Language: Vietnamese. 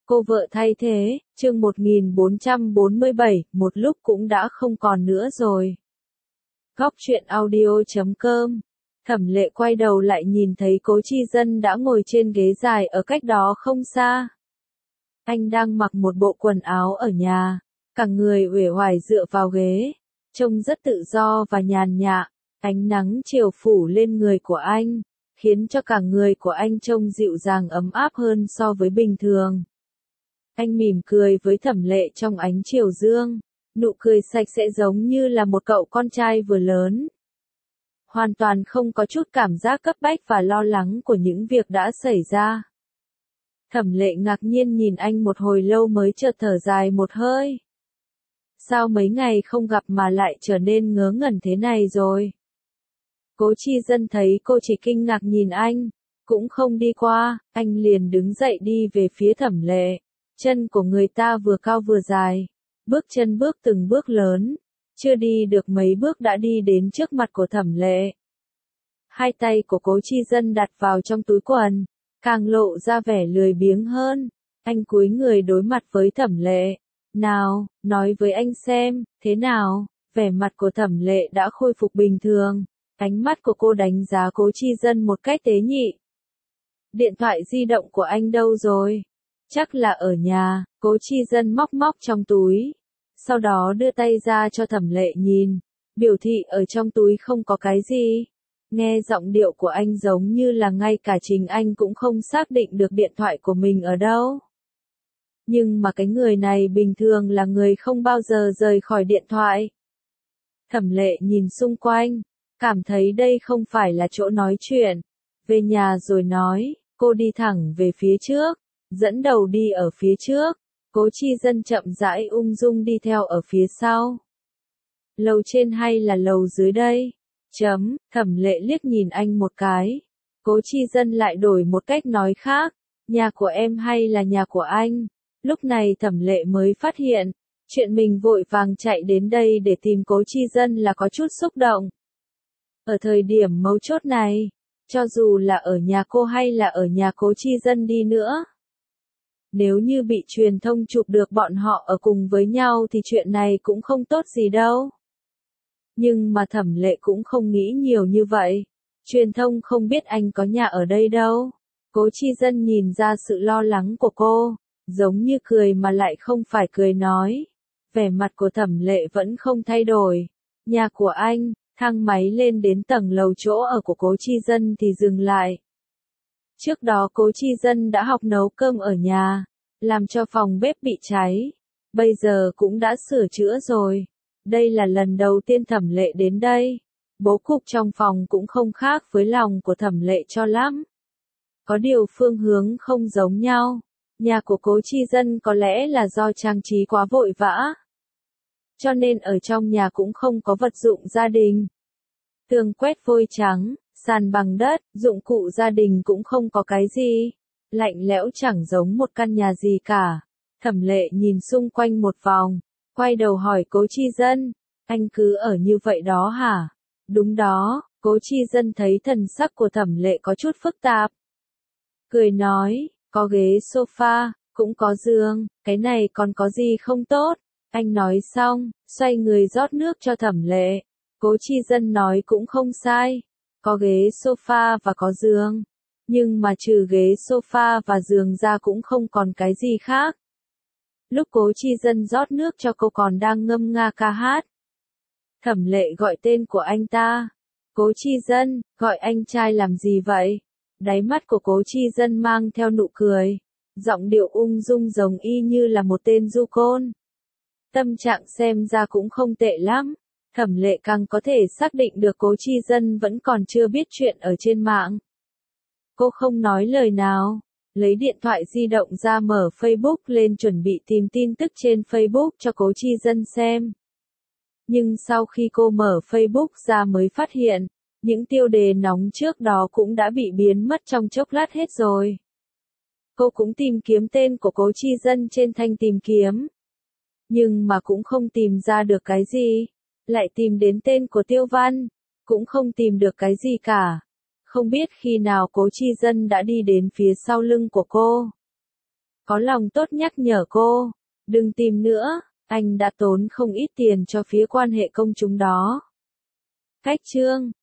Cô vợ thay thế, chương 1447, một lúc cũng đã không còn nữa rồi. Góc truyện audio.com. Thẩm Lệ quay đầu lại nhìn thấy Cố Chi Dân đã ngồi trên ghế dài ở cách đó không xa. Anh đang mặc một bộ quần áo ở nhà, cả người uể oải dựa vào ghế, trông rất tự do và nhàn nhã. Ánh nắng chiều phủ lên người của anh, khiến cho cả người của anh trông dịu dàng ấm áp hơn so với bình thường. Anh mỉm cười với Thẩm Lệ trong ánh chiều dương, nụ cười sạch sẽ giống như là một cậu con trai vừa lớn. Hoàn toàn không có chút cảm giác cấp bách và lo lắng của những việc đã xảy ra. Thẩm Lệ ngạc nhiên nhìn anh một hồi lâu mới chợt thở dài một hơi. Sao mấy ngày không gặp mà lại trở nên ngớ ngẩn thế này rồi? Cố Chi Dân thấy cô chỉ kinh ngạc nhìn anh, cũng không đi qua, anh liền đứng dậy đi về phía Thẩm Lệ. Chân của người ta vừa cao vừa dài, bước chân bước từng bước lớn, chưa đi được mấy bước đã đi đến trước mặt của Thẩm Lệ. Hai tay của Cố Chi Dân đặt vào trong túi quần, càng lộ ra vẻ lười biếng hơn. Anh cúi người đối mặt với Thẩm Lệ. Nào, nói với anh xem, thế nào? Vẻ mặt của Thẩm Lệ đã khôi phục bình thường. Ánh mắt của cô đánh giá Cố Chi Dân một cách tế nhị. Điện thoại di động của anh đâu rồi? Chắc là ở nhà. Cố Chi Dân móc trong túi. Sau đó đưa tay ra cho Thẩm Lệ nhìn. Biểu thị ở trong túi không có cái gì. Nghe giọng điệu của anh giống như là ngay cả chính anh cũng không xác định được điện thoại của mình ở đâu. Nhưng mà cái người này bình thường là người không bao giờ rời khỏi điện thoại. Thẩm Lệ nhìn xung quanh, cảm thấy đây không phải là chỗ nói chuyện. Về nhà rồi nói, cô đi thẳng về phía trước, dẫn đầu đi ở phía trước. Cố Chi Dân chậm rãi ung dung đi theo ở phía sau. Lầu trên hay là lầu dưới đây? Thẩm Lệ liếc nhìn anh một cái. Cố Chi Dân lại đổi một cách nói khác. Nhà của em hay là nhà của anh? Lúc này Thẩm Lệ mới phát hiện, chuyện mình vội vàng chạy đến đây để tìm Cố Chi Dân là có chút xúc động. Ở thời điểm mấu chốt này, cho dù là ở nhà cô hay là ở nhà Cố Chi Dân đi nữa, nếu như bị truyền thông chụp được bọn họ ở cùng với nhau thì chuyện này cũng không tốt gì đâu. Nhưng mà Thẩm Lệ cũng không nghĩ nhiều như vậy. Truyền thông không biết anh có nhà ở đây đâu. Cố Chi Dân nhìn ra sự lo lắng của cô, giống như cười mà lại không phải cười nói. Vẻ mặt của Thẩm Lệ vẫn không thay đổi. Nhà của anh, thang máy lên đến tầng lầu chỗ ở của Cố Chi Dân thì dừng lại. Trước đó Cố Chi Dân đã học nấu cơm ở nhà, làm cho phòng bếp bị cháy. Bây giờ cũng đã sửa chữa rồi. Đây là lần đầu tiên Thẩm Lệ đến đây. Bố cục trong phòng cũng không khác với lòng của Thẩm Lệ cho lắm. Có điều phương hướng không giống nhau. Nhà của Cố Chi Dân có lẽ là do trang trí quá vội vã, cho nên ở trong nhà cũng không có vật dụng gia đình. Tường quét vôi trắng, sàn bằng đất, dụng cụ gia đình cũng không có cái gì. Lạnh lẽo chẳng giống một căn nhà gì cả. Thẩm Lệ nhìn xung quanh một vòng, quay đầu hỏi Cố Chi Dân, anh cứ ở như vậy đó hả? Đúng đó. Cố Chi Dân thấy thần sắc của Thẩm Lệ có chút phức tạp. Cười nói, có ghế sofa, cũng có giường, cái này còn có gì không tốt? Anh nói xong, xoay người rót nước cho Thẩm Lệ. Cố Chi Dân nói cũng không sai, có ghế sofa và có giường. Nhưng mà trừ ghế sofa và giường ra cũng không còn cái gì khác. Lúc Cố Chi Dân rót nước cho cô còn đang ngâm nga ca hát. Thẩm Lệ gọi tên của anh ta. Cố Chi Dân, gọi anh trai làm gì vậy? Đáy mắt của Cố Chi Dân mang theo nụ cười. Giọng điệu ung dung giống y như là một tên du côn. Tâm trạng xem ra cũng không tệ lắm. Thẩm Lệ càng có thể xác định được Cố Chi Dân vẫn còn chưa biết chuyện ở trên mạng. Cô không nói lời nào, lấy điện thoại di động ra mở Facebook lên chuẩn bị tìm tin tức trên Facebook cho Cố Chi Dân xem. Nhưng sau khi cô mở Facebook ra mới phát hiện, những tiêu đề nóng trước đó cũng đã bị biến mất trong chốc lát hết rồi. Cô cũng tìm kiếm tên của Cố Chi Dân trên thanh tìm kiếm. Nhưng mà cũng không tìm ra được cái gì. Lại tìm đến tên của Tiêu Văn, cũng không tìm được cái gì cả. Không biết khi nào Cố Chi Dân đã đi đến phía sau lưng của cô. có lòng tốt nhắc nhở cô, đừng tìm nữa, anh đã tốn không ít tiền cho phía quan hệ công chúng đó. Cách chương